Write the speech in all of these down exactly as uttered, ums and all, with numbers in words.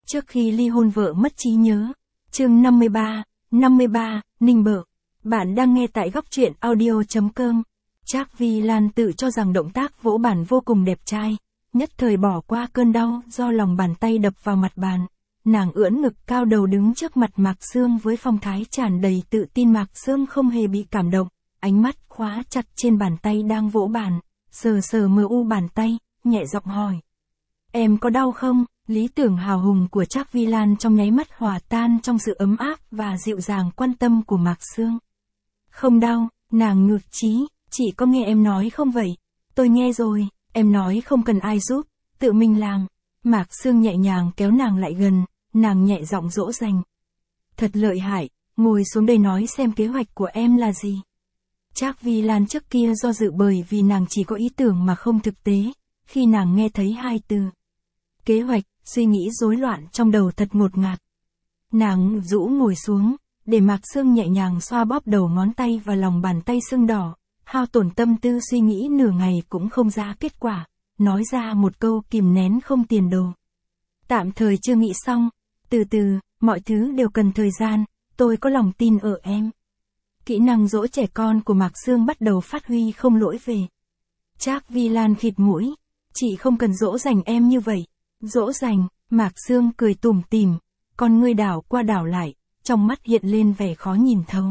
Trước khi ly hôn vợ mất trí nhớ. Chương năm mươi ba, năm mươi ba, Ninh Bợ. Bạn đang nghe tại góc truyện audio chấm com. Trác Vi Lan tự cho rằng động tác vỗ bàn vô cùng đẹp trai, nhất thời bỏ qua cơn đau do lòng bàn tay đập vào mặt bàn. Nàng ưỡn ngực cao đầu đứng trước mặt Mạc Sương với phong thái tràn đầy tự tin. Mạc Sương không hề bị cảm động, ánh mắt khóa chặt trên bàn tay đang vỗ bàn, sờ sờ mờ u bàn tay, nhẹ giọng hỏi. Em có đau không? Lý tưởng hào hùng của Trác Vi Lan trong nháy mắt hòa tan trong sự ấm áp và dịu dàng quan tâm của Mạc Sương. Không đau, nàng ngược chí, chị có nghe em nói không vậy? Tôi nghe rồi, em nói không cần ai giúp, tự mình làm. Mạc Sương nhẹ nhàng kéo nàng lại gần, nàng nhẹ giọng dỗ dành. Thật lợi hại, ngồi xuống đây nói xem kế hoạch của em là gì. Trác Vi Lan trước kia do dự bởi vì nàng chỉ có ý tưởng mà không thực tế, khi nàng nghe thấy hai từ kế hoạch, suy nghĩ rối loạn trong đầu thật ngột ngạt. Nàng rũ ngồi xuống, để Mạc Sương nhẹ nhàng xoa bóp đầu ngón tay và lòng bàn tay sưng đỏ, hao tổn tâm tư suy nghĩ nửa ngày cũng không ra kết quả, nói ra một câu kìm nén không tiền đồ. Tạm thời chưa nghĩ xong, từ từ, mọi thứ đều cần thời gian, tôi có lòng tin ở em. Kỹ năng dỗ trẻ con của Mạc Sương bắt đầu phát huy không lỗi về. Trác Vi Lan khịt mũi, chị không cần dỗ dành em như vậy. Dỗ dành, Mạc Sương cười tủm tỉm, con ngươi đảo qua đảo lại, trong mắt hiện lên vẻ khó nhìn thấu.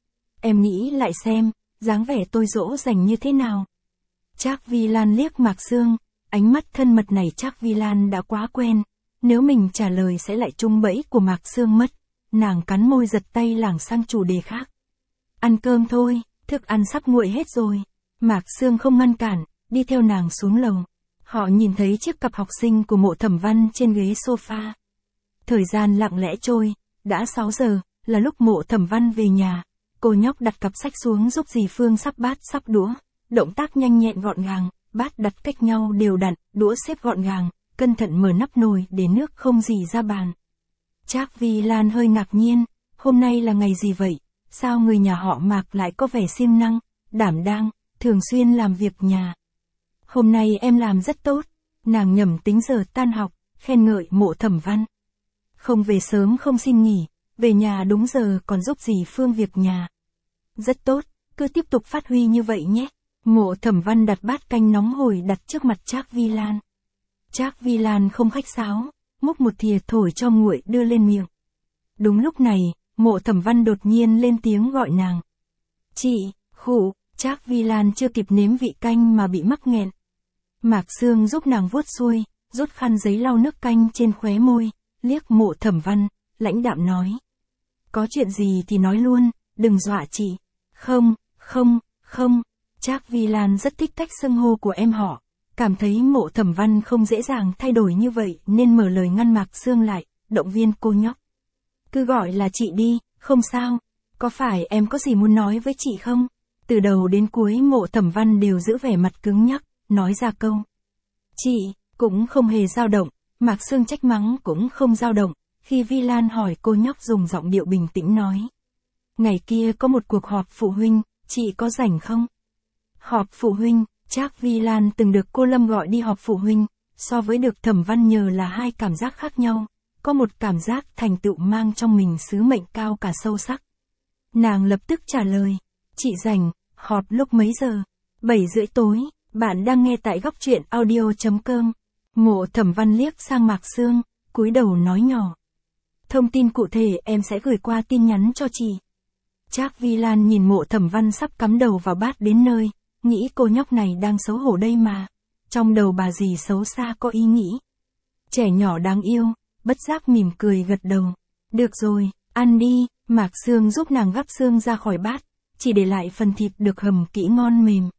Em nghĩ lại xem, dáng vẻ tôi dỗ dành như thế nào. Trác Vi Lan liếc Mạc Sương, ánh mắt thân mật này Trác Vi Lan đã quá quen, nếu mình trả lời sẽ lại trúng bẫy của Mạc Sương mất. Nàng cắn môi giật tay lảng sang chủ đề khác. Ăn cơm thôi, thức ăn sắp nguội hết rồi. Mạc Sương không ngăn cản, đi theo nàng xuống lầu. Họ nhìn thấy chiếc cặp học sinh của Mộ Thẩm Văn trên ghế sofa. Thời gian lặng lẽ trôi, đã sáu giờ, là lúc Mộ Thẩm Văn về nhà. Cô nhóc đặt cặp sách xuống giúp dì Phương sắp bát sắp đũa. Động tác nhanh nhẹn gọn gàng, bát đặt cách nhau đều đặn, đũa xếp gọn gàng, cẩn thận mở nắp nồi để nước không rỉ ra bàn. Trác Vi Lan hơi ngạc nhiên, hôm nay là ngày gì vậy? Sao người nhà họ Mạc lại có vẻ siêng năng, đảm đang, thường xuyên làm việc nhà? Hôm nay em làm rất tốt, nàng nhẩm tính giờ tan học, khen ngợi Mộ Thẩm Văn. Không về sớm không xin nghỉ, về nhà đúng giờ còn giúp dì Phương việc nhà. Rất tốt, cứ tiếp tục phát huy như vậy nhé. Mộ Thẩm Văn đặt bát canh nóng hổi đặt trước mặt Trác Vi Lan. Trác Vi Lan không khách sáo, múc một thìa thổi cho nguội đưa lên miệng. Đúng lúc này, Mộ Thẩm Văn đột nhiên lên tiếng gọi nàng. Chị, khụ, Trác Vi Lan chưa kịp nếm vị canh mà bị mắc nghẹn. Mạc Sương giúp nàng vuốt xuôi, rút khăn giấy lau nước canh trên khóe môi, liếc Mộ Thẩm Văn, lãnh đạm nói. Có chuyện gì thì nói luôn, đừng dọa chị. Không, không, không, Trác Vi Lan rất thích cách xưng hô của em họ, cảm thấy Mộ Thẩm Văn không dễ dàng thay đổi như vậy nên mở lời ngăn Mạc Sương lại, động viên cô nhóc. Cứ gọi là chị đi, không sao, có phải em có gì muốn nói với chị không? Từ đầu đến cuối Mộ Thẩm Văn đều giữ vẻ mặt cứng nhắc, nói ra câu. Chị, cũng không hề dao động, Mạc Sương trách mắng cũng không dao động, khi Vi Lan hỏi cô nhóc dùng giọng điệu bình tĩnh nói. Ngày kia có một cuộc họp phụ huynh, chị có rảnh không? Họp phụ huynh, Trác Vi Lan từng được cô Lâm gọi đi họp phụ huynh, so với được Thẩm Văn nhờ là hai cảm giác khác nhau, có một cảm giác thành tựu mang trong mình sứ mệnh cao cả sâu sắc. Nàng lập tức trả lời, chị rảnh, họp lúc mấy giờ? bảy rưỡi tối. Bạn đang nghe tại góc truyện audio chấm com. Mộ Thẩm Văn liếc sang Mạc Sương, cúi đầu nói nhỏ. Thông tin cụ thể em sẽ gửi qua tin nhắn cho chị. Trác Vi Lan nhìn Mộ Thẩm Văn sắp cắm đầu vào bát đến nơi, nghĩ cô nhóc này đang xấu hổ đây mà. Trong đầu bà dì xấu xa có ý nghĩ. Trẻ nhỏ đáng yêu, bất giác mỉm cười gật đầu. Được rồi, ăn đi, Mạc Sương giúp nàng gắp xương ra khỏi bát, chỉ để lại phần thịt được hầm kỹ ngon mềm.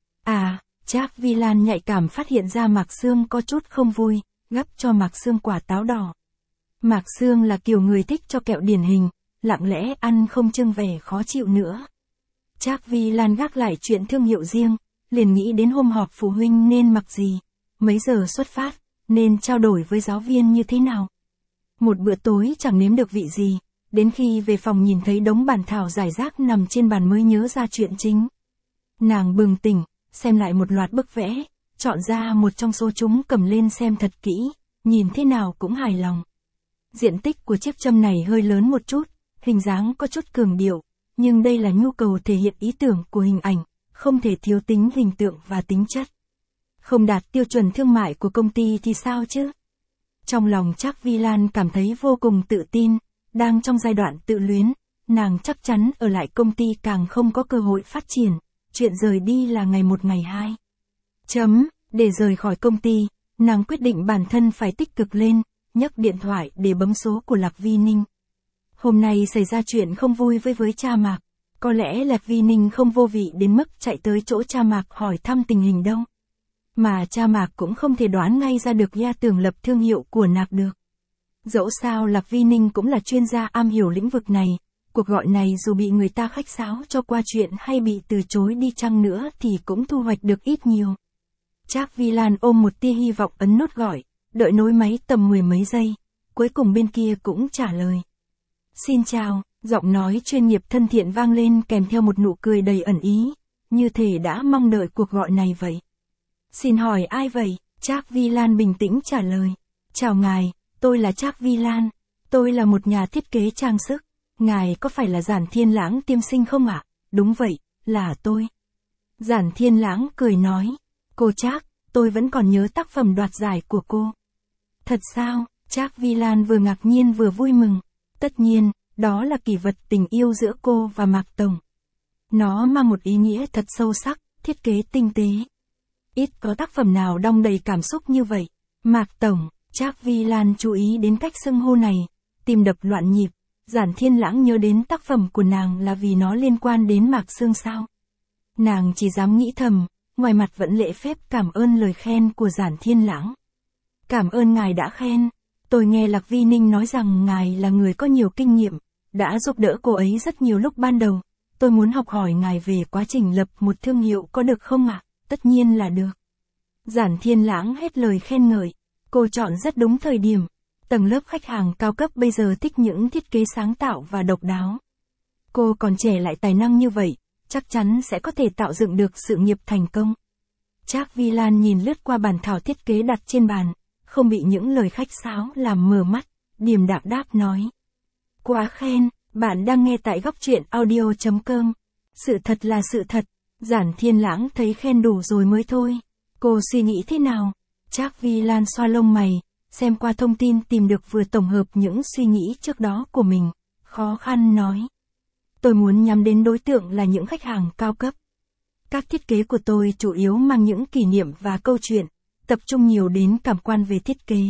À, Trác Vi Lan nhạy cảm phát hiện ra Mạc Sương có chút không vui, gắp cho Mạc Sương quả táo đỏ. Mạc Sương là kiểu người thích cho kẹo điển hình, lặng lẽ ăn không trưng vẻ khó chịu nữa. Trác Vi Lan gác lại chuyện thương hiệu riêng, liền nghĩ đến hôm họp phụ huynh nên mặc gì, mấy giờ xuất phát, nên trao đổi với giáo viên như thế nào. Một bữa tối chẳng nếm được vị gì, đến khi về phòng nhìn thấy đống bản thảo rải rác nằm trên bàn mới nhớ ra chuyện chính. Nàng bừng tỉnh, xem lại một loạt bức vẽ, chọn ra một trong số chúng cầm lên xem thật kỹ, nhìn thế nào cũng hài lòng. Diện tích của chiếc châm này hơi lớn một chút, hình dáng có chút cường điệu, nhưng đây là nhu cầu thể hiện ý tưởng của hình ảnh, không thể thiếu tính hình tượng và tính chất. Không đạt tiêu chuẩn thương mại của công ty thì sao chứ? Trong lòng Trác Vi Lan cảm thấy vô cùng tự tin, đang trong giai đoạn tự luyến, nàng chắc chắn ở lại công ty càng không có cơ hội phát triển, chuyện rời đi là ngày một ngày hai. Chấm, để rời khỏi công ty, nàng quyết định bản thân phải tích cực lên, nhấc điện thoại để bấm số của Lạc Vi Ninh. Hôm nay xảy ra chuyện không vui với với cha Mạc, có lẽ Lạc Vi Ninh không vô vị đến mức chạy tới chỗ cha Mạc hỏi thăm tình hình đâu. Mà cha Mạc cũng không thể đoán ngay ra được gia tưởng lập thương hiệu của Nạc được. Dẫu sao Lạc Vi Ninh cũng là chuyên gia am hiểu lĩnh vực này, cuộc gọi này dù bị người ta khách sáo cho qua chuyện hay bị từ chối đi chăng nữa thì cũng thu hoạch được ít nhiều. Trác Vi Lan ôm một tia hy vọng ấn nút gọi, đợi nối máy tầm mười mấy giây, cuối cùng bên kia cũng trả lời. Xin chào, giọng nói chuyên nghiệp thân thiện vang lên kèm theo một nụ cười đầy ẩn ý, như thể đã mong đợi cuộc gọi này vậy. Xin hỏi ai vậy? Trác Vi Lan bình tĩnh trả lời. Chào ngài, tôi là Trác Vi Lan, tôi là một nhà thiết kế trang sức, ngài có phải là Giản Thiên Lãng tiên sinh không ạ? À? Đúng vậy, là tôi. Giản Thiên Lãng cười nói, cô Trác, tôi vẫn còn nhớ tác phẩm đoạt giải của cô. Thật sao? Trác Vi Lan vừa ngạc nhiên vừa vui mừng. Tất nhiên, đó là kỷ vật tình yêu giữa cô và Mạc Tổng. Nó mang một ý nghĩa thật sâu sắc, thiết kế tinh tế. Ít có tác phẩm nào đong đầy cảm xúc như vậy. Mạc Tổng, Trác Vi Lan chú ý đến cách xưng hô này, tim đập loạn nhịp. Giản Thiên Lãng nhớ đến tác phẩm của nàng là vì nó liên quan đến Mạc Sương sao. Nàng chỉ dám nghĩ thầm, ngoài mặt vẫn lễ phép cảm ơn lời khen của Giản Thiên Lãng. Cảm ơn ngài đã khen. Tôi nghe Lạc Vi Ninh nói rằng ngài là người có nhiều kinh nghiệm, đã giúp đỡ cô ấy rất nhiều lúc ban đầu. Tôi muốn học hỏi ngài về quá trình lập một thương hiệu có được không ạ? À? Tất nhiên là được. Giản Thiên Lãng hết lời khen ngợi. Cô chọn rất đúng thời điểm. Tầng lớp khách hàng cao cấp bây giờ thích những thiết kế sáng tạo và độc đáo. Cô còn trẻ lại tài năng như vậy, chắc chắn sẽ có thể tạo dựng được sự nghiệp thành công. Trác Vi Lan nhìn lướt qua bản thảo thiết kế đặt trên bàn, không bị những lời khách sáo làm mờ mắt, điềm đạm đáp nói. Quá khen, bạn đang nghe tại góc truyện audio chấm com. Sự thật là sự thật, Giản Thiên Lãng thấy khen đủ rồi mới thôi. Cô suy nghĩ thế nào? Trác Vi Lan xoa lông mày, xem qua thông tin tìm được vừa tổng hợp những suy nghĩ trước đó của mình, khó khăn nói. Tôi muốn nhắm đến đối tượng là những khách hàng cao cấp. Các thiết kế của tôi chủ yếu mang những kỷ niệm và câu chuyện, tập trung nhiều đến cảm quan về thiết kế.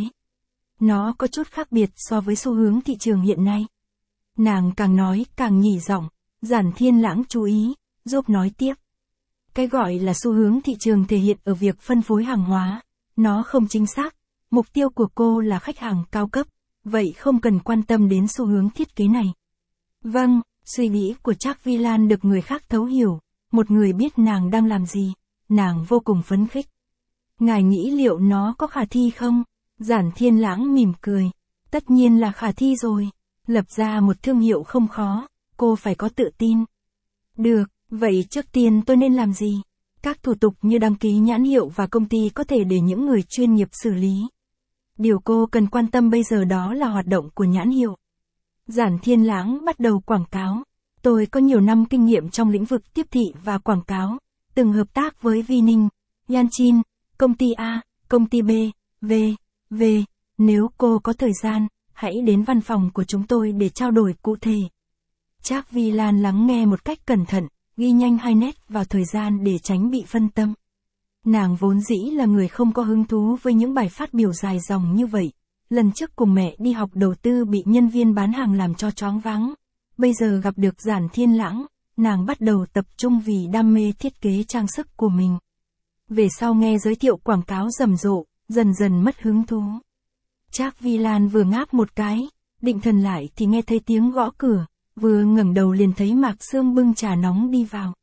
Nó có chút khác biệt so với xu hướng thị trường hiện nay. Nàng càng nói càng nhỉ giọng, Giản Thiên Lãng chú ý, giúp nói tiếp. Cái gọi là xu hướng thị trường thể hiện ở việc phân phối hàng hóa, nó không chính xác, mục tiêu của cô là khách hàng cao cấp, vậy không cần quan tâm đến xu hướng thiết kế này. Vâng, suy nghĩ của Trác Vi Lan được người khác thấu hiểu, một người biết nàng đang làm gì, nàng vô cùng phấn khích. Ngài nghĩ liệu nó có khả thi không? Giản Thiên Lãng mỉm cười. Tất nhiên là khả thi rồi. Lập ra một thương hiệu không khó, cô phải có tự tin. Được, vậy trước tiên tôi nên làm gì? Các thủ tục như đăng ký nhãn hiệu và công ty có thể để những người chuyên nghiệp xử lý. Điều cô cần quan tâm bây giờ đó là hoạt động của nhãn hiệu. Giản Thiên Lãng bắt đầu quảng cáo. Tôi có nhiều năm kinh nghiệm trong lĩnh vực tiếp thị và quảng cáo, từng hợp tác với Vi Ninh, Yanchin, công ty A, công ty B, V, V. Nếu cô có thời gian, hãy đến văn phòng của chúng tôi để trao đổi cụ thể. Trác Vi Lan lắng nghe một cách cẩn thận, ghi nhanh hai nét vào thời gian để tránh bị phân tâm. Nàng vốn dĩ là người không có hứng thú với những bài phát biểu dài dòng như vậy. Lần trước cùng mẹ đi học đầu tư bị nhân viên bán hàng làm cho choáng váng. Bây giờ gặp được Giản Thiên Lãng, nàng bắt đầu tập trung vì đam mê thiết kế trang sức của mình. Về sau nghe giới thiệu quảng cáo rầm rộ, dần dần mất hứng thú. Trác Vi Lan vừa ngáp một cái, định thần lại thì nghe thấy tiếng gõ cửa, vừa ngẩng đầu liền thấy Mạc Sương bưng trà nóng đi vào.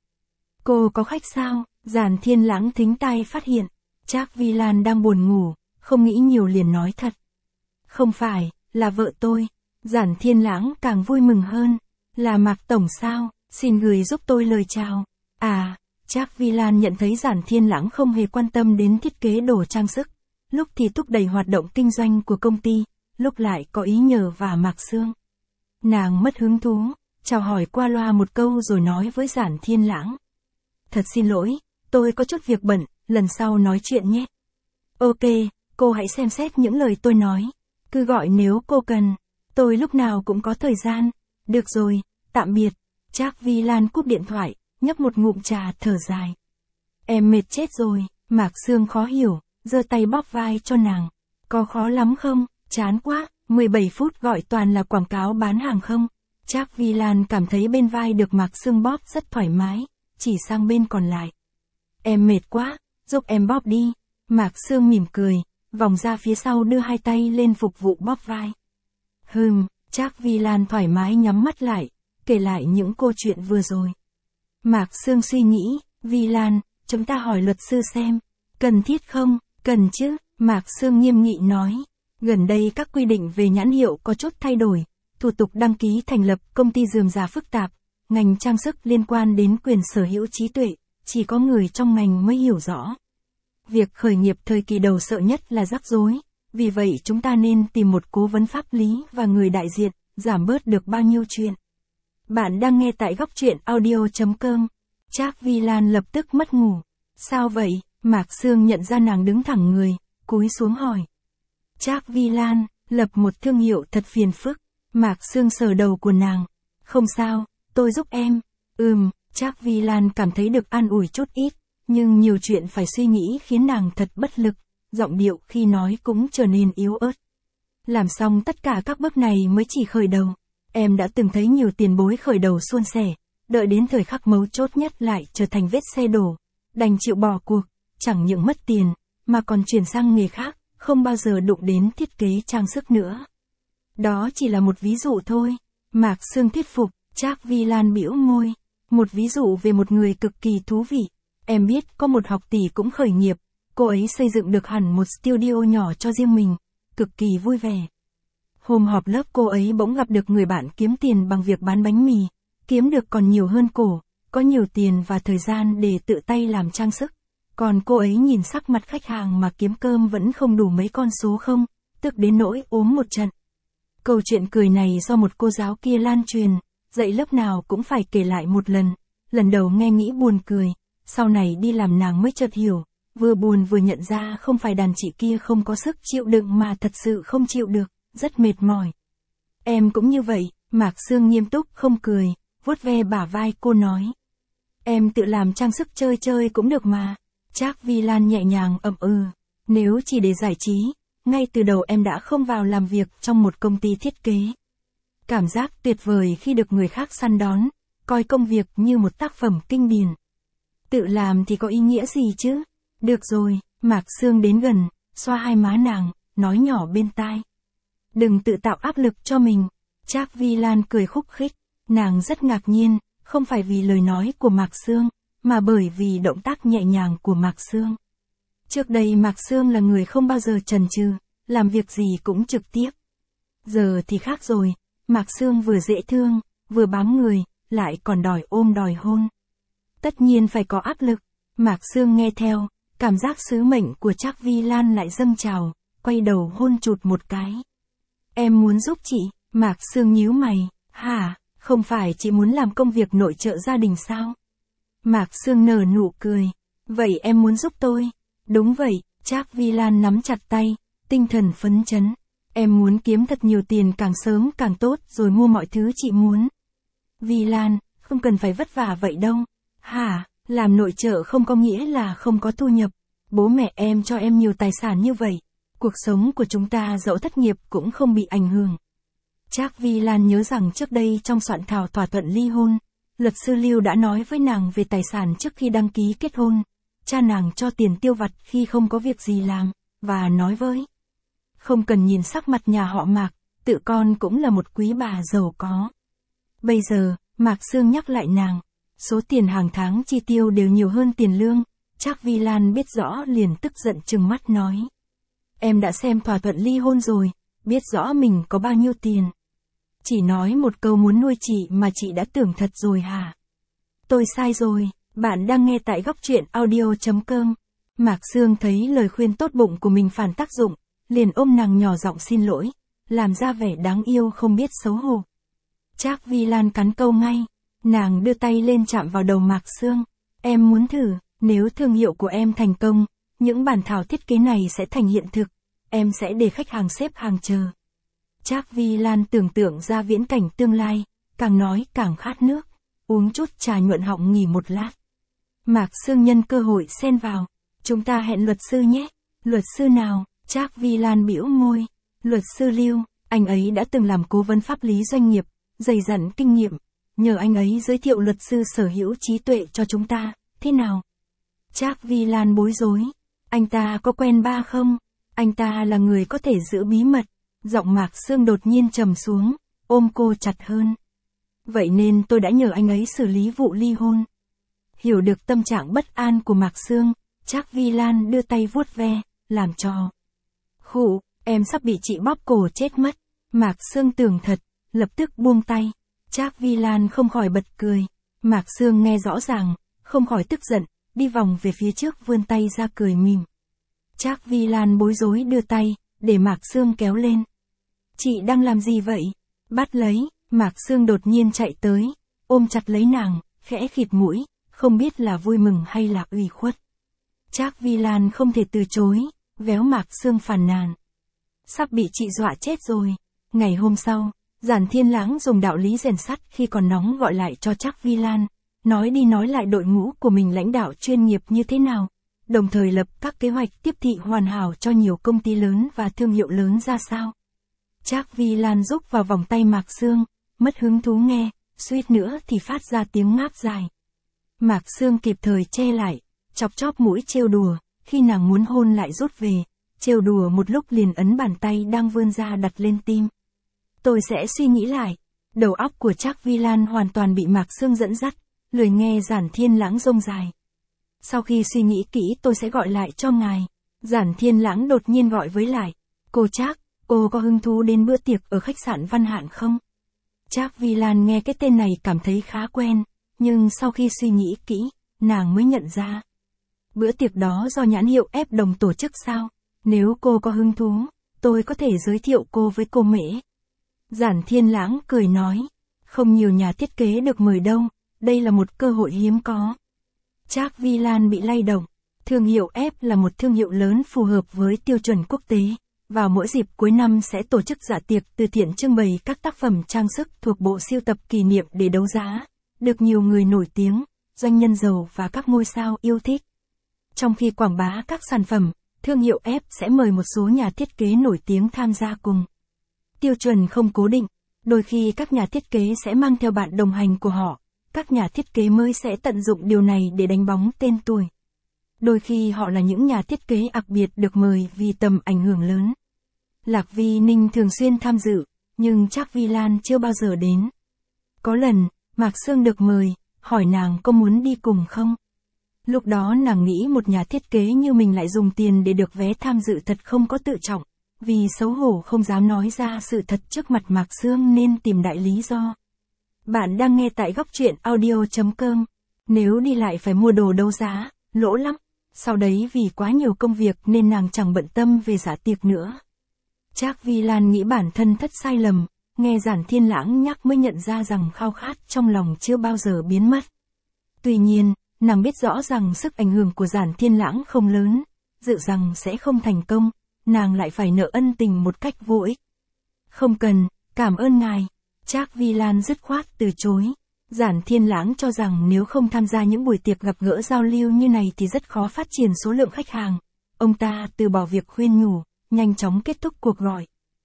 Cô có khách sao? Giản Thiên Lãng thính tai phát hiện, Trác Vi Lan đang buồn ngủ, không nghĩ nhiều liền nói thật. Không phải, là vợ tôi. Giản Thiên Lãng càng vui mừng hơn. Là Mạc Tổng sao? Xin gửi giúp tôi lời chào. À, Trác Vi Lan nhận thấy Giản Thiên Lãng không hề quan tâm đến thiết kế đồ trang sức. Lúc thì thúc đẩy hoạt động kinh doanh của công ty, lúc lại có ý nhờ vả Mạc Sương. Nàng mất hứng thú, chào hỏi qua loa một câu rồi nói với Giản Thiên Lãng. Thật xin lỗi, tôi có chút việc bận, lần sau nói chuyện nhé. Ok, cô hãy xem xét những lời tôi nói. Cứ gọi nếu cô cần. Tôi lúc nào cũng có thời gian. Được rồi, tạm biệt. Trác Vi Lan cúp điện thoại, nhấp một ngụm trà thở dài. Em mệt chết rồi, Mạc Sương khó hiểu, giơ tay bóp vai cho nàng. Có khó lắm không, chán quá, mười bảy phút gọi toàn là quảng cáo bán hàng không. Trác Vi Lan cảm thấy bên vai được Mạc Sương bóp rất thoải mái, chỉ sang bên còn lại. Em mệt quá, giúp em bóp đi. Mạc Sương mỉm cười, vòng ra phía sau đưa hai tay lên phục vụ bóp vai. Hừm, Trác Vi Lan thoải mái nhắm mắt lại, kể lại những câu chuyện vừa rồi. Mạc Sương suy nghĩ, Vi Lan, chúng ta hỏi luật sư xem. Cần thiết không? Cần chứ, Mạc Sương nghiêm nghị nói. Gần đây các quy định về nhãn hiệu có chút thay đổi, thủ tục đăng ký thành lập công ty rườm rà phức tạp, ngành trang sức liên quan đến quyền sở hữu trí tuệ, chỉ có người trong ngành mới hiểu rõ. Việc khởi nghiệp thời kỳ đầu sợ nhất là rắc rối, vì vậy chúng ta nên tìm một cố vấn pháp lý và người đại diện, giảm bớt được bao nhiêu chuyện. Bạn đang nghe tại góc truyện audio chấm com. Trác Vi Lan lập tức mất ngủ. Sao vậy? Mạc Sương nhận ra nàng đứng thẳng người, cúi xuống hỏi. Trác Vi Lan, lập một thương hiệu thật phiền phức. Mạc Sương sờ đầu của nàng. Không sao, tôi giúp em. Ừm, Trác Vi Lan cảm thấy được an ủi chút ít, nhưng nhiều chuyện phải suy nghĩ khiến nàng thật bất lực, giọng điệu khi nói cũng trở nên yếu ớt. Làm xong tất cả các bước này mới chỉ khởi đầu. Em đã từng thấy nhiều tiền bối khởi đầu suôn sẻ, đợi đến thời khắc mấu chốt nhất lại trở thành vết xe đổ, đành chịu bỏ cuộc, chẳng những mất tiền, mà còn chuyển sang nghề khác, không bao giờ đụng đến thiết kế trang sức nữa. Đó chỉ là một ví dụ thôi. Mạc Sương thuyết phục, Trác Vi Lan bĩu môi. Một ví dụ về một người cực kỳ thú vị. Em biết có một học tỷ cũng khởi nghiệp, cô ấy xây dựng được hẳn một studio nhỏ cho riêng mình, cực kỳ vui vẻ. Hôm họp lớp cô ấy bỗng gặp được người bạn kiếm tiền bằng việc bán bánh mì, kiếm được còn nhiều hơn cổ, có nhiều tiền và thời gian để tự tay làm trang sức. Còn cô ấy nhìn sắc mặt khách hàng mà kiếm cơm vẫn không đủ mấy con số không, tức đến nỗi ốm một trận. Câu chuyện cười này do một cô giáo kia lan truyền, dạy lớp nào cũng phải kể lại một lần. Lần đầu nghe nghĩ buồn cười, sau này đi làm nàng mới chợt hiểu, vừa buồn vừa nhận ra không phải đàn chị kia không có sức chịu đựng mà thật sự không chịu được, rất mệt mỏi. Em cũng như vậy, Mạc Sương nghiêm túc không cười, vuốt ve bả vai cô nói. Em tự làm trang sức chơi chơi cũng được mà. Trác Vi Lan nhẹ nhàng ậm ừ, nếu chỉ để giải trí, ngay từ đầu em đã không vào làm việc trong một công ty thiết kế. Cảm giác tuyệt vời khi được người khác săn đón, coi công việc như một tác phẩm kinh điển. Tự làm thì có ý nghĩa gì chứ? Được rồi, Mạc Sương đến gần, xoa hai má nàng, nói nhỏ bên tai. Đừng tự tạo áp lực cho mình. Trác Vi Lan cười khúc khích, nàng rất ngạc nhiên, không phải vì lời nói của Mạc Sương, mà bởi vì động tác nhẹ nhàng của Mạc Sương. Trước đây Mạc Sương là người không bao giờ chần chừ, làm việc gì cũng trực tiếp. Giờ thì khác rồi, Mạc Sương vừa dễ thương, vừa bám người, lại còn đòi ôm đòi hôn. Tất nhiên phải có áp lực. Mạc Sương nghe theo, cảm giác sứ mệnh của Trác Vi Lan lại dâng trào, quay đầu hôn chụt một cái. Em muốn giúp chị. Mạc Sương nhíu mày. Hả, không phải chị muốn làm công việc nội trợ gia đình sao? Mạc Sương nở nụ cười. Vậy em muốn giúp tôi? Đúng vậy, Trác Vi Lan nắm chặt tay, tinh thần phấn chấn. Em muốn kiếm thật nhiều tiền càng sớm càng tốt rồi mua mọi thứ chị muốn. Vi Lan, không cần phải vất vả vậy đâu. Hả, làm nội trợ không có nghĩa là không có thu nhập. Bố mẹ em cho em nhiều tài sản như vậy. Cuộc sống của chúng ta dẫu thất nghiệp cũng không bị ảnh hưởng. Trác Vi Lan nhớ rằng trước đây trong soạn thảo thỏa thuận ly hôn, luật sư Lưu đã nói với nàng về tài sản trước khi đăng ký kết hôn. Cha nàng cho tiền tiêu vặt khi không có việc gì làm, và nói với. Không cần nhìn sắc mặt nhà họ Mạc, tự con cũng là một quý bà giàu có. Bây giờ, Mạc Sương nhắc lại nàng, số tiền hàng tháng chi tiêu đều nhiều hơn tiền lương. Trác Vi Lan biết rõ liền tức giận trừng mắt nói. Em đã xem thỏa thuận ly hôn rồi, biết rõ mình có bao nhiêu tiền. Chỉ nói một câu muốn nuôi chị mà chị đã tưởng thật rồi hả? Tôi sai rồi, bạn đang nghe tại góc truyện audio chấm com. Mạc Sương thấy lời khuyên tốt bụng của mình phản tác dụng, liền ôm nàng nhỏ giọng xin lỗi. làm ra vẻ đáng yêu không biết xấu hổ. Trác Vi Lan cắn câu ngay, nàng đưa tay lên chạm vào đầu Mạc Sương. Em muốn thử, nếu thương hiệu của em thành công, những bản thảo thiết kế này sẽ thành hiện thực, em sẽ để khách hàng xếp hàng chờ. Trác Vi Lan tưởng tượng ra viễn cảnh tương lai, càng nói càng khát nước, uống chút trà nhuận họng nghỉ một lát. Mạc Sương nhân cơ hội xen vào, chúng ta hẹn luật sư nhé. Luật sư nào? Trác Vi Lan bĩu môi. Luật sư Lưu, anh ấy đã từng làm cố vấn pháp lý doanh nghiệp, dày dặn kinh nghiệm, nhờ anh ấy giới thiệu luật sư sở hữu trí tuệ cho chúng ta, thế nào? Trác Vi Lan bối rối, anh ta có quen ba không? Anh ta là người có thể giữ bí mật. Giọng Mạc Sương đột nhiên trầm xuống, ôm cô chặt hơn. Vậy nên tôi đã nhờ anh ấy xử lý vụ ly hôn. Hiểu được tâm trạng bất an của Mạc Sương, Trác Vi Lan đưa tay vuốt ve, làm cho. Khụ, em sắp bị chị bóp cổ chết mất. Mạc Sương tưởng thật, lập tức buông tay. Trác Vi Lan không khỏi bật cười. Mạc Sương nghe rõ ràng, không khỏi tức giận, đi vòng về phía trước vươn tay ra cười mỉm. Trác Vi Lan bối rối đưa tay, để Mạc Sương kéo lên. Chị đang làm gì vậy? Bắt lấy, Mạc Sương đột nhiên chạy tới, ôm chặt lấy nàng, khẽ khịt mũi, không biết là vui mừng hay là ủy khuất. Trác Vi Lan không thể từ chối, véo Mạc Sương phàn nàn. Sắp bị chị dọa chết rồi. Ngày hôm sau, Giản Thiên Lãng dùng đạo lý rèn sắt khi còn nóng gọi lại cho Trác Vi Lan, nói đi nói lại đội ngũ của mình lãnh đạo chuyên nghiệp như thế nào, đồng thời lập các kế hoạch tiếp thị hoàn hảo cho nhiều công ty lớn và thương hiệu lớn ra sao. Trác Vi Lan rúc vào vòng tay Mạc Sương, mất hứng thú nghe, suýt nữa thì phát ra tiếng ngáp dài. Mạc Sương kịp thời che lại, chọc chóp mũi trêu đùa, khi nàng muốn hôn lại rút về, trêu đùa một lúc liền ấn bàn tay đang vươn ra đặt lên tim. Tôi sẽ suy nghĩ lại. Đầu óc của Trác Vi Lan hoàn toàn bị Mạc Sương dẫn dắt, lười nghe Giản Thiên Lãng rông dài. Sau khi suy nghĩ kỹ tôi sẽ gọi lại cho ngài. Giản Thiên Lãng đột nhiên gọi với lại. Cô Trác, cô có hứng thú đến bữa tiệc ở khách sạn Văn Hạn không? Trác Vi Lan nghe cái tên này cảm thấy khá quen, nhưng sau khi suy nghĩ kỹ, nàng mới nhận ra. Bữa tiệc đó do nhãn hiệu ép đồng tổ chức sao? Nếu cô có hứng thú, tôi có thể giới thiệu cô với cô Mễ. Giản Thiên Lãng cười nói. Không nhiều nhà thiết kế được mời đâu, đây là một cơ hội hiếm có. Trác Vi Lan bị lay động. Thương hiệu F là một thương hiệu lớn phù hợp với tiêu chuẩn quốc tế. Vào mỗi dịp cuối năm sẽ tổ chức dạ tiệc từ thiện trưng bày các tác phẩm trang sức thuộc bộ sưu tập kỷ niệm để đấu giá, được nhiều người nổi tiếng, doanh nhân giàu và các ngôi sao yêu thích. Trong khi quảng bá các sản phẩm, thương hiệu F sẽ mời một số nhà thiết kế nổi tiếng tham gia cùng. Tiêu chuẩn không cố định, đôi khi các nhà thiết kế sẽ mang theo bạn đồng hành của họ, các nhà thiết kế mới sẽ tận dụng điều này để đánh bóng tên tuổi. Đôi khi họ là những nhà thiết kế đặc biệt được mời vì tầm ảnh hưởng lớn. Lạc Vi Ninh thường xuyên tham dự, nhưng Trác Vi Lan chưa bao giờ đến. Có lần, Mạc Sương được mời, hỏi nàng có muốn đi cùng không? Lúc đó nàng nghĩ một nhà thiết kế như mình lại dùng tiền để được vé tham dự thật không có tự trọng, vì xấu hổ không dám nói ra sự thật trước mặt Mạc Sương nên tìm đại lý do. Bạn đang nghe tại góc truyện audio chấm com. Nếu đi lại phải mua đồ đấu giá, lỗ lắm. Sau đấy vì quá nhiều công việc nên nàng chẳng bận tâm về dạ tiệc nữa. Trác Vi Lan nghĩ bản thân thất sai lầm, nghe Giản Thiên Lãng nhắc mới nhận ra rằng khao khát trong lòng chưa bao giờ biến mất. Tuy nhiên, nàng biết rõ rằng sức ảnh hưởng của Giản Thiên Lãng không lớn, dự rằng sẽ không thành công, nàng lại phải nợ ân tình một cách vô ích. Không cần, cảm ơn ngài. Trác Vi Lan dứt khoát từ chối. Giản Thiên Lãng cho rằng nếu không tham gia những buổi tiệc gặp gỡ giao lưu như này thì rất khó phát triển số lượng khách hàng. Ông ta từ bỏ việc khuyên nhủ, nhanh chóng kết thúc cuộc gọi.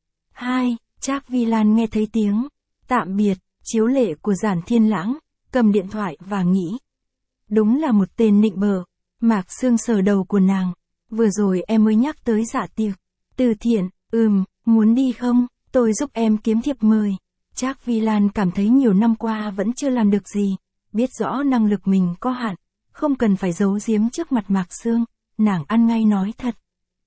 Hai, Trác Vi Lan nghe thấy tiếng tạm biệt, chiếu lệ của Giản Thiên Lãng, cầm điện thoại và nghĩ. Đúng là một tên nịnh bợ. Mạc Sương sờ đầu của nàng. Vừa rồi em mới nhắc tới dạ tiệc. Từ thiện, ừm, muốn đi không? Tôi giúp em kiếm thiệp mời. Trác Vi Lan cảm thấy nhiều năm qua vẫn chưa làm được gì, biết rõ năng lực mình có hạn, không cần phải giấu giếm trước mặt Mạc Sương, nàng ăn ngay nói thật.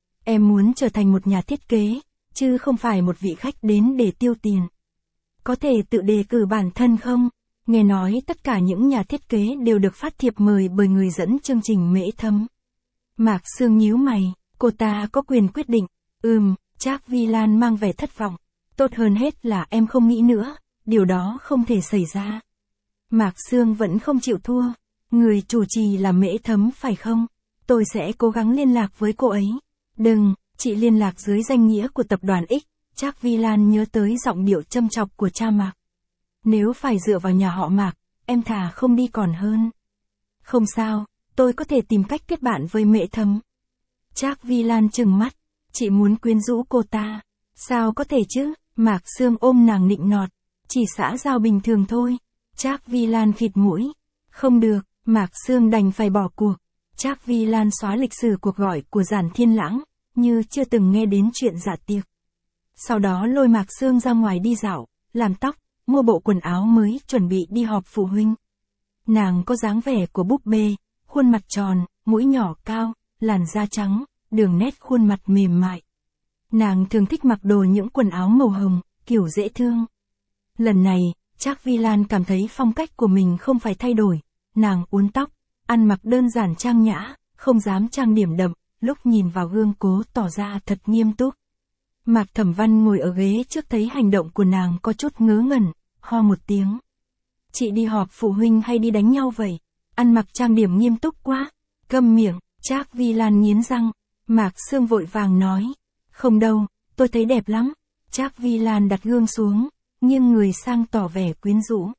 Em muốn trở thành một nhà thiết kế, chứ không phải một vị khách đến để tiêu tiền. Có thể tự đề cử bản thân không? Nghe nói tất cả những nhà thiết kế đều được phát thiệp mời bởi người dẫn chương trình Mễ Thấm. Mạc Sương nhíu mày, cô ta có quyền quyết định. Ừm, Trác Vi Lan mang vẻ thất vọng. Tốt hơn hết là em không nghĩ nữa, điều đó không thể xảy ra. Mạc Sương vẫn không chịu thua. Người chủ trì là Mễ Thấm phải không? Tôi sẽ cố gắng liên lạc với cô ấy. Đừng, chị liên lạc dưới danh nghĩa của tập đoàn X. Trác Vi Lan nhớ tới giọng điệu châm chọc của cha Mạc. Nếu phải dựa vào nhà họ Mạc, em thà không đi còn hơn. Không sao, tôi có thể tìm cách kết bạn với Mễ Thấm. Trác Vi Lan trừng mắt. Chị muốn quyến rũ cô ta. Sao có thể chứ? Mạc Sương ôm nàng nịnh nọt. Chỉ xã giao bình thường thôi. Trác Vi Lan khịt mũi. Không được, Mạc Sương đành phải bỏ cuộc. Trác Vi Lan xóa lịch sử cuộc gọi của Giản Thiên Lãng, như chưa từng nghe đến chuyện dạ tiệc. Sau đó lôi Mạc Sương ra ngoài đi dạo, làm tóc, mua bộ quần áo mới chuẩn bị đi họp phụ huynh. Nàng có dáng vẻ của búp bê, khuôn mặt tròn, mũi nhỏ cao, làn da trắng, đường nét khuôn mặt mềm mại. Nàng thường thích mặc đồ những quần áo màu hồng, kiểu dễ thương. Lần này, Trác Vi Lan cảm thấy phong cách của mình không phải thay đổi. Nàng uốn tóc, ăn mặc đơn giản trang nhã, không dám trang điểm đậm, lúc nhìn vào gương cố tỏ ra thật nghiêm túc. Mạc Thẩm Văn ngồi ở ghế trước thấy hành động của nàng có chút ngớ ngẩn, ho một tiếng. Chị đi họp phụ huynh hay đi đánh nhau vậy? Ăn mặc trang điểm nghiêm túc quá. Câm miệng, Trác Vi Lan nghiến răng. Mạc Sương vội vàng nói. Không đâu, tôi thấy đẹp lắm. Trác Vi Lan đặt gương xuống, nghiêng người sang tỏ vẻ quyến rũ.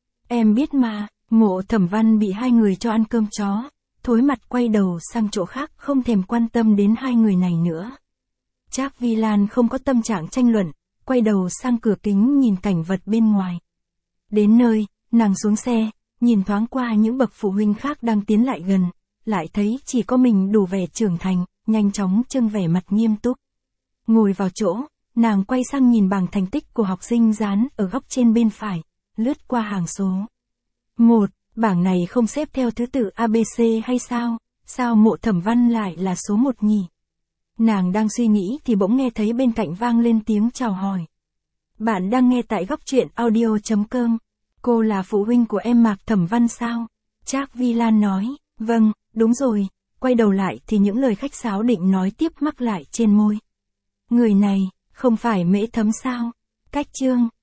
Em biết mà, Mộ Thẩm Văn bị hai người cho ăn cơm chó, thối mặt quay đầu sang chỗ khác không thèm quan tâm đến hai người này nữa. Trác Vi Lan không có tâm trạng tranh luận, quay đầu sang cửa kính nhìn cảnh vật bên ngoài. Đến nơi, nàng xuống xe, nhìn thoáng qua những bậc phụ huynh khác đang tiến lại gần, lại thấy chỉ có mình đủ vẻ trưởng thành, nhanh chóng trưng vẻ mặt nghiêm túc. Ngồi vào chỗ, nàng quay sang nhìn bảng thành tích của học sinh dán ở góc trên bên phải, lướt qua hàng số. Một, bảng này không xếp theo thứ tự a bê xê hay sao? Sao Mộ Thẩm Văn lại là số một nhỉ? Nàng đang suy nghĩ thì bỗng nghe thấy bên cạnh vang lên tiếng chào hỏi. Bạn đang nghe tại góc truyện audio chấm com. Cô là phụ huynh của em Mạc Thẩm Văn sao? Trác Vi Lan nói, vâng, đúng rồi. Quay đầu lại thì những lời khách sáo định nói tiếp mắc lại trên môi. Người này, không phải Mễ Thấm sao? Cách chương.